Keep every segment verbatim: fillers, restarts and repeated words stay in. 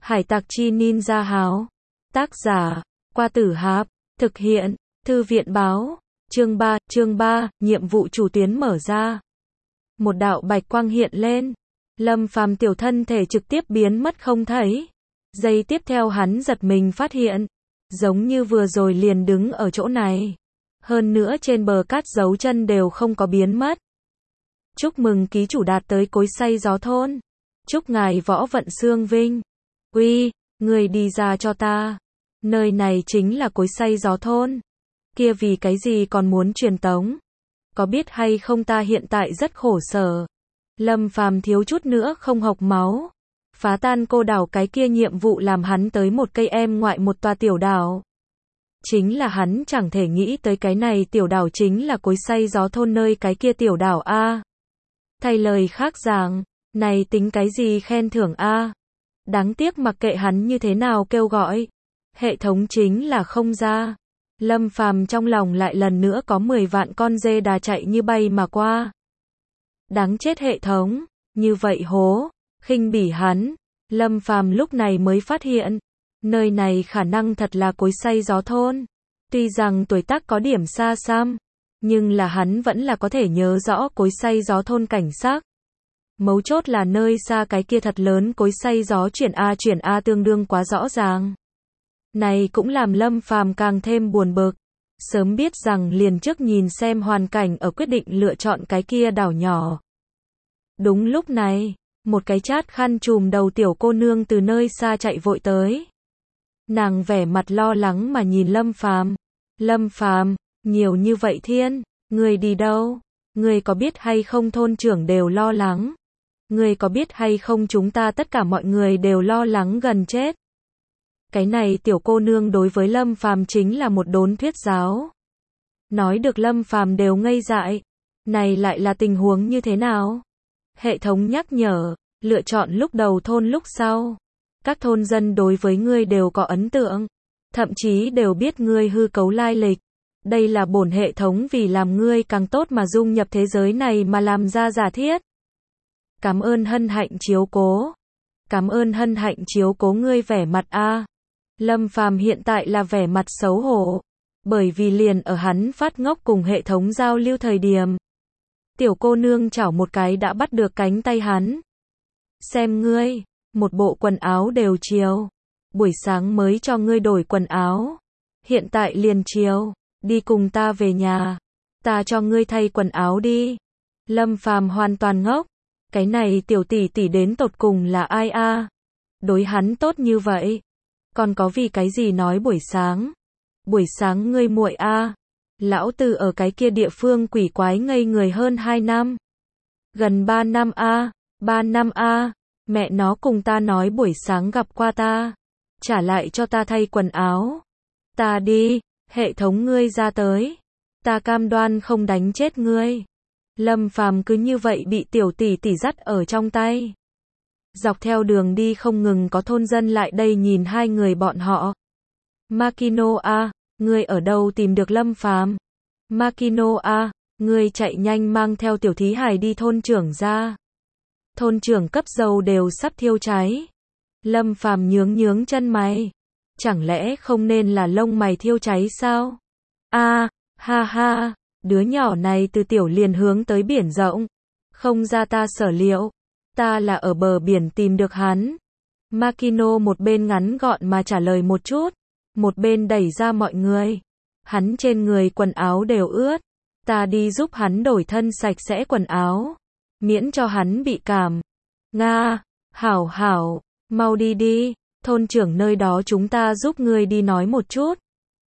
Hải tặc chi ninja háo. Tác giả, Qua Tử Hạp. Thực hiện, Thư viện báo. Chương ba, chương ba, nhiệm vụ chủ tuyến mở ra. Một đạo bạch quang hiện lên. Lâm Phàm tiểu thân thể trực tiếp biến mất không thấy. Giây tiếp theo hắn giật mình phát hiện. Giống như vừa rồi liền đứng ở chỗ này. Hơn nữa trên bờ cát dấu chân đều không có biến mất. Chúc mừng ký chủ đạt tới cối xay gió thôn. Chúc ngài Võ Vận Xương vinh. Uy, người đi ra cho ta. Nơi này chính là cối xay gió thôn. Kia vì cái gì còn muốn truyền tống? Có biết hay không ta hiện tại rất khổ sở. Lâm Phàm thiếu chút nữa không hộc máu. Phá tan cô đảo cái kia nhiệm vụ làm hắn tới một cây em ngoại một tòa tiểu đảo. Chính là hắn chẳng thể nghĩ tới cái này tiểu đảo chính là cối xay gió thôn nơi cái kia tiểu đảo A. Thay lời khác giảng, này tính cái gì khen thưởng A. Đáng tiếc mặc kệ hắn như thế nào kêu gọi. Hệ thống chính là không ra. Lâm Phàm trong lòng lại lần nữa có mười vạn con dê đà chạy như bay mà qua. Đáng chết hệ thống, như vậy hố, khinh bỉ hắn. Lâm Phàm lúc này mới phát hiện, nơi này khả năng thật là cối xay gió thôn. Tuy rằng tuổi tác có điểm xa xăm, nhưng là hắn vẫn là có thể nhớ rõ cối xay gió thôn cảnh sắc. Mấu chốt là nơi xa cái kia thật lớn cối xay gió chuyển A chuyển A tương đương quá rõ ràng. Này cũng làm Lâm Phàm càng thêm buồn bực. Sớm biết rằng liền trước nhìn xem hoàn cảnh ở quyết định lựa chọn cái kia đảo nhỏ. Đúng lúc này, một cái chát khăn trùm đầu tiểu cô nương từ nơi xa chạy vội tới. Nàng vẻ mặt lo lắng mà nhìn Lâm Phàm. Lâm Phàm, nhiều như vậy thiên, người đi đâu? Người có biết hay không thôn trưởng đều lo lắng? Người có biết hay không chúng ta tất cả mọi người đều lo lắng gần chết? Cái này tiểu cô nương đối với Lâm Phàm chính là một đốn thuyết giáo. Nói được Lâm Phàm đều ngây dại. Này lại là tình huống như thế nào? Hệ thống nhắc nhở, lựa chọn lúc đầu thôn lúc sau. Các thôn dân đối với ngươi đều có ấn tượng, thậm chí đều biết ngươi hư cấu lai lịch. Đây là bổn hệ thống vì làm ngươi càng tốt mà dung nhập thế giới này mà làm ra giả thiết. Cảm ơn hân hạnh chiếu cố. Cảm ơn hân hạnh chiếu cố ngươi vẻ mặt a. Lâm Phàm hiện tại là vẻ mặt xấu hổ, bởi vì liền ở hắn phát ngốc cùng hệ thống giao lưu thời điểm. Tiểu cô nương chảo một cái đã bắt được cánh tay hắn. Xem ngươi, một bộ quần áo đều chiều. Buổi sáng mới cho ngươi đổi quần áo. Hiện tại liền chiều, đi cùng ta về nhà. Ta cho ngươi thay quần áo đi. Lâm Phàm hoàn toàn ngốc. Cái này tiểu tỷ tỷ đến tột cùng là ai a? Đối hắn tốt như vậy. Còn có vì cái gì nói buổi sáng? Buổi sáng ngươi muội a. Lão tử ở cái kia địa phương quỷ quái ngây người hơn hai năm. Gần ba năm a, ba năm a. Mẹ nó cùng ta nói buổi sáng gặp qua ta. Trả lại cho ta thay quần áo. Ta đi, hệ thống ngươi ra tới. Ta cam đoan không đánh chết ngươi. Lâm Phàm cứ như vậy bị tiểu tỷ tỷ dắt ở trong tay. Dọc theo đường đi không ngừng có thôn dân lại đây nhìn hai người bọn họ. Makino a, ngươi ở đâu tìm được Lâm Phàm? Makino a, ngươi chạy nhanh mang theo tiểu thí hài đi thôn trưởng ra. Thôn trưởng cấp dầu đều sắp thiêu cháy. Lâm Phàm nhướng nhướng chân mày. Chẳng lẽ không nên là lông mày thiêu cháy sao? A, ha ha, đứa nhỏ này từ tiểu liền hướng tới biển rộng. Không ra ta sở liệu. Ta là ở bờ biển tìm được hắn. Makino một bên ngắn gọn mà trả lời một chút. Một bên đẩy ra mọi người. Hắn trên người quần áo đều ướt. Ta đi giúp hắn đổi thân sạch sẽ quần áo. Miễn cho hắn bị cảm. Nga, hảo hảo, mau đi đi. Thôn trưởng nơi đó chúng ta giúp ngươi đi nói một chút.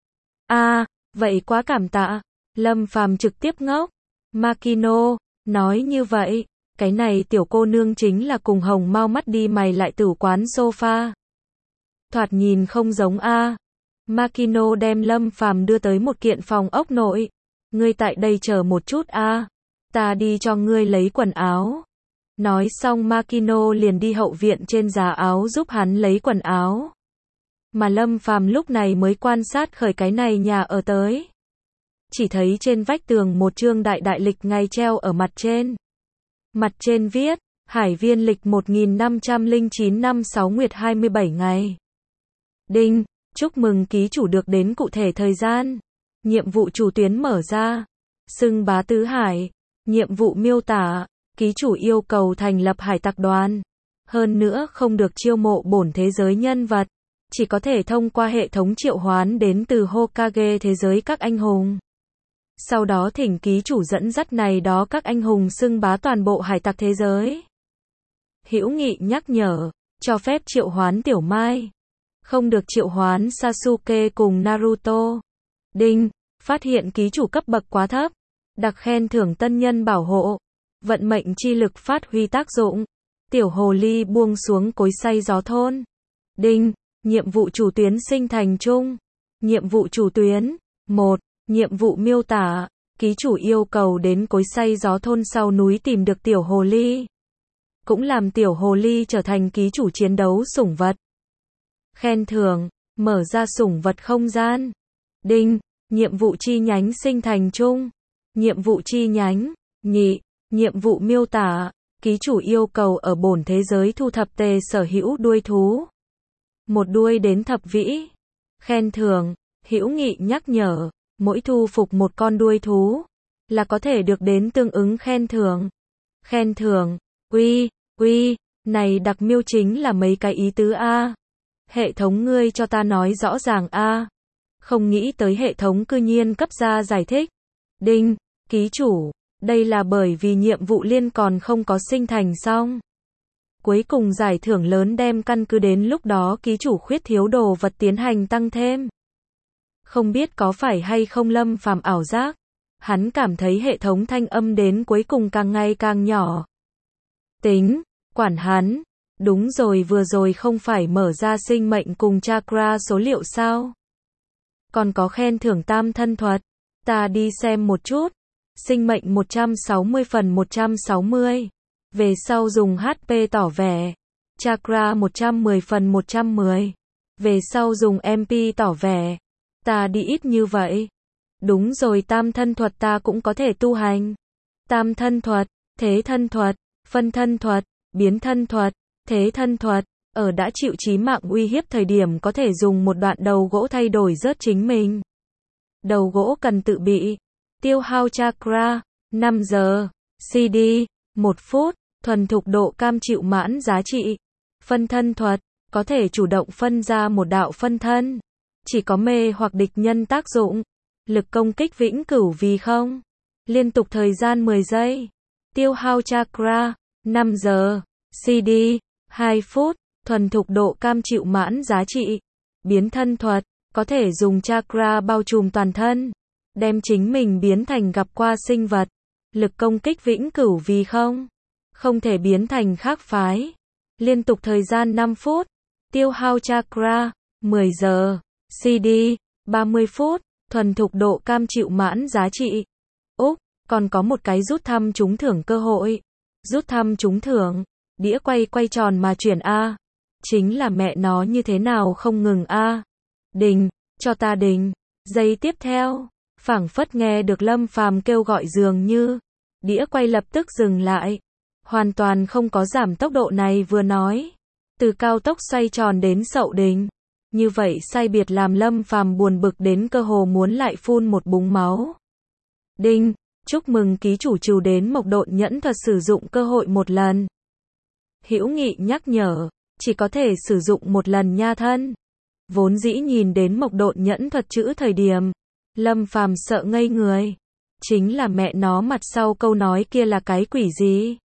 A, vậy quá cảm tạ. Lâm Phàm trực tiếp ngốc. Makino, nói như vậy. Cái này tiểu cô nương chính là cùng hồng mau mắt đi mày lại tử quán sofa. Thoạt nhìn không giống a. Makino đem Lâm Phàm đưa tới một kiện phòng ốc nội. Ngươi tại đây chờ một chút a. Ta đi cho ngươi lấy quần áo. Nói xong Makino liền đi hậu viện trên giá áo giúp hắn lấy quần áo. Mà Lâm Phàm lúc này mới quan sát khởi cái này nhà ở tới. Chỉ thấy trên vách tường một chương đại đại lịch ngày treo ở mặt trên. Mặt trên viết, Hải viên lịch một nghìn năm trăm lẻ chín năm sáu nguyệt hai mươi bảy ngày. Đinh, chúc mừng ký chủ được đến cụ thể thời gian. Nhiệm vụ chủ tuyến mở ra. Xưng bá tứ hải. Nhiệm vụ miêu tả, ký chủ yêu cầu thành lập hải tặc đoàn. Hơn nữa không được chiêu mộ bổn thế giới nhân vật. Chỉ có thể thông qua hệ thống triệu hoán đến từ Hokage thế giới các anh hùng. Sau đó thỉnh ký chủ dẫn dắt này đó các anh hùng xưng bá toàn bộ hải tặc thế giới. Hữu nghị nhắc nhở, cho phép triệu hoán Tiểu Mai. Không được triệu hoán Sasuke cùng Naruto. Đinh, phát hiện ký chủ cấp bậc quá thấp. Đặc khen thưởng tân nhân bảo hộ. Vận mệnh chi lực phát huy tác dụng. Tiểu hồ ly buông xuống cối xay gió thôn. Đinh, nhiệm vụ chủ tuyến sinh thành chung. Nhiệm vụ chủ tuyến. một. Nhiệm vụ miêu tả, ký chủ yêu cầu đến cối xay gió thôn sau núi tìm được tiểu hồ ly. Cũng làm tiểu hồ ly trở thành ký chủ chiến đấu sủng vật. Khen thưởng, mở ra sủng vật không gian. Đinh, nhiệm vụ chi nhánh sinh thành chung. Nhiệm vụ chi nhánh. Nhị, nhiệm vụ miêu tả, ký chủ yêu cầu ở bổn thế giới thu thập tề sở hữu đuôi thú. Một đuôi đến thập vĩ. Khen thưởng, hữu nghị nhắc nhở, mỗi thu phục một con đuôi thú, là có thể được đến tương ứng khen thưởng. Khen thưởng, uy, uy, này đặc miêu chính là mấy cái ý tứ a. Hệ thống ngươi cho ta nói rõ ràng a. Không nghĩ tới hệ thống cư nhiên cấp ra giải thích. Đinh, ký chủ, đây là bởi vì nhiệm vụ liên còn không có sinh thành xong. Cuối cùng giải thưởng lớn đem căn cứ đến lúc đó ký chủ khuyết thiếu đồ vật tiến hành tăng thêm. Không biết có phải hay không Lâm Phàm ảo giác. Hắn cảm thấy hệ thống thanh âm đến cuối cùng càng ngày càng nhỏ. Tính, quản hắn. Đúng rồi, vừa rồi không phải mở ra sinh mệnh cùng chakra số liệu sao? Còn có khen thưởng tam thân thuật. Ta đi xem một chút. Sinh mệnh một trăm sáu mươi phần một trăm sáu mươi. Về sau dùng hát pê tỏ vẻ. Chakra một trăm mười phần một trăm mười. Về sau dùng em pê tỏ vẻ. Ta đi ít như vậy. Đúng rồi, tam thân thuật ta cũng có thể tu hành. Tam thân thuật, thế thân thuật, phân thân thuật, biến thân thuật, thế thân thuật. Ở đã chịu chí mạng uy hiếp thời điểm có thể dùng một đoạn đầu gỗ thay đổi rớt chính mình. Đầu gỗ cần tự bị. Tiêu hao chakra, năm giờ. xê đê, một phút. Thuần thục độ cam chịu mãn giá trị. Phân thân thuật, có thể chủ động phân ra một đạo phân thân. Chỉ có mê hoặc địch nhân tác dụng. Lực công kích vĩnh cửu vì không. Liên tục thời gian mười giây. Tiêu hao chakra, năm giờ. xê đê, hai phút. Thuần thục độ cam chịu mãn giá trị. Biến thân thuật, có thể dùng chakra bao trùm toàn thân. Đem chính mình biến thành gặp qua sinh vật. Lực công kích vĩnh cửu vì không. Không thể biến thành khác phái. Liên tục thời gian năm phút. Tiêu hao chakra, mười giờ. xê đê, ba mươi phút. Thuần thục độ cam chịu mãn giá trị. Úc, còn có một cái rút thăm trúng thưởng cơ hội. Rút thăm trúng thưởng. Đĩa quay quay tròn mà chuyển A. Chính là mẹ nó như thế nào không ngừng A. Đình, cho ta đình. Giây tiếp theo. Phảng phất nghe được Lâm Phàm kêu gọi dường như. Đĩa quay lập tức dừng lại. Hoàn toàn không có giảm tốc độ này vừa nói. Từ cao tốc xoay tròn đến sậu đình. Như vậy sai biệt làm Lâm Phàm buồn bực đến cơ hồ muốn lại phun một búng máu. Đinh, chúc mừng ký chủ trừ đến mộc độn nhẫn thuật sử dụng cơ hội một lần. Hữu nghị nhắc nhở, chỉ có thể sử dụng một lần nha thân. Vốn dĩ nhìn đến mộc độn nhẫn thuật chữ thời điểm, Lâm Phàm sợ ngây người. Chính là mẹ nó mặt sau câu nói kia là cái quỷ gì?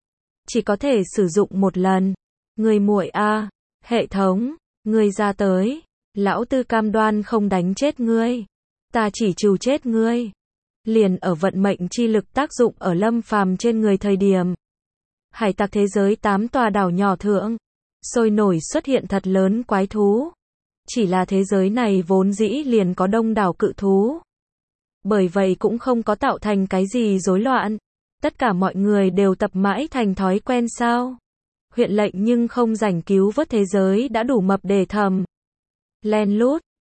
Chỉ có thể sử dụng một lần. Người muội a, hệ thống, ngươi ra tới, lão tư cam đoan không đánh chết ngươi. Ta chỉ trừ chết ngươi. Liền ở vận mệnh chi lực tác dụng ở Lâm Phàm trên người thời điểm. Hải tặc thế giới tám tòa đảo nhỏ thượng, sôi nổi xuất hiện thật lớn quái thú. Chỉ là thế giới này vốn dĩ liền có đông đảo cự thú. Bởi vậy cũng không có tạo thành cái gì rối loạn. Tất cả mọi người đều tập mãi thành thói quen sao. Huyện lệnh nhưng không rảnh cứu vớt thế giới đã đủ mập để thầm. Len lút,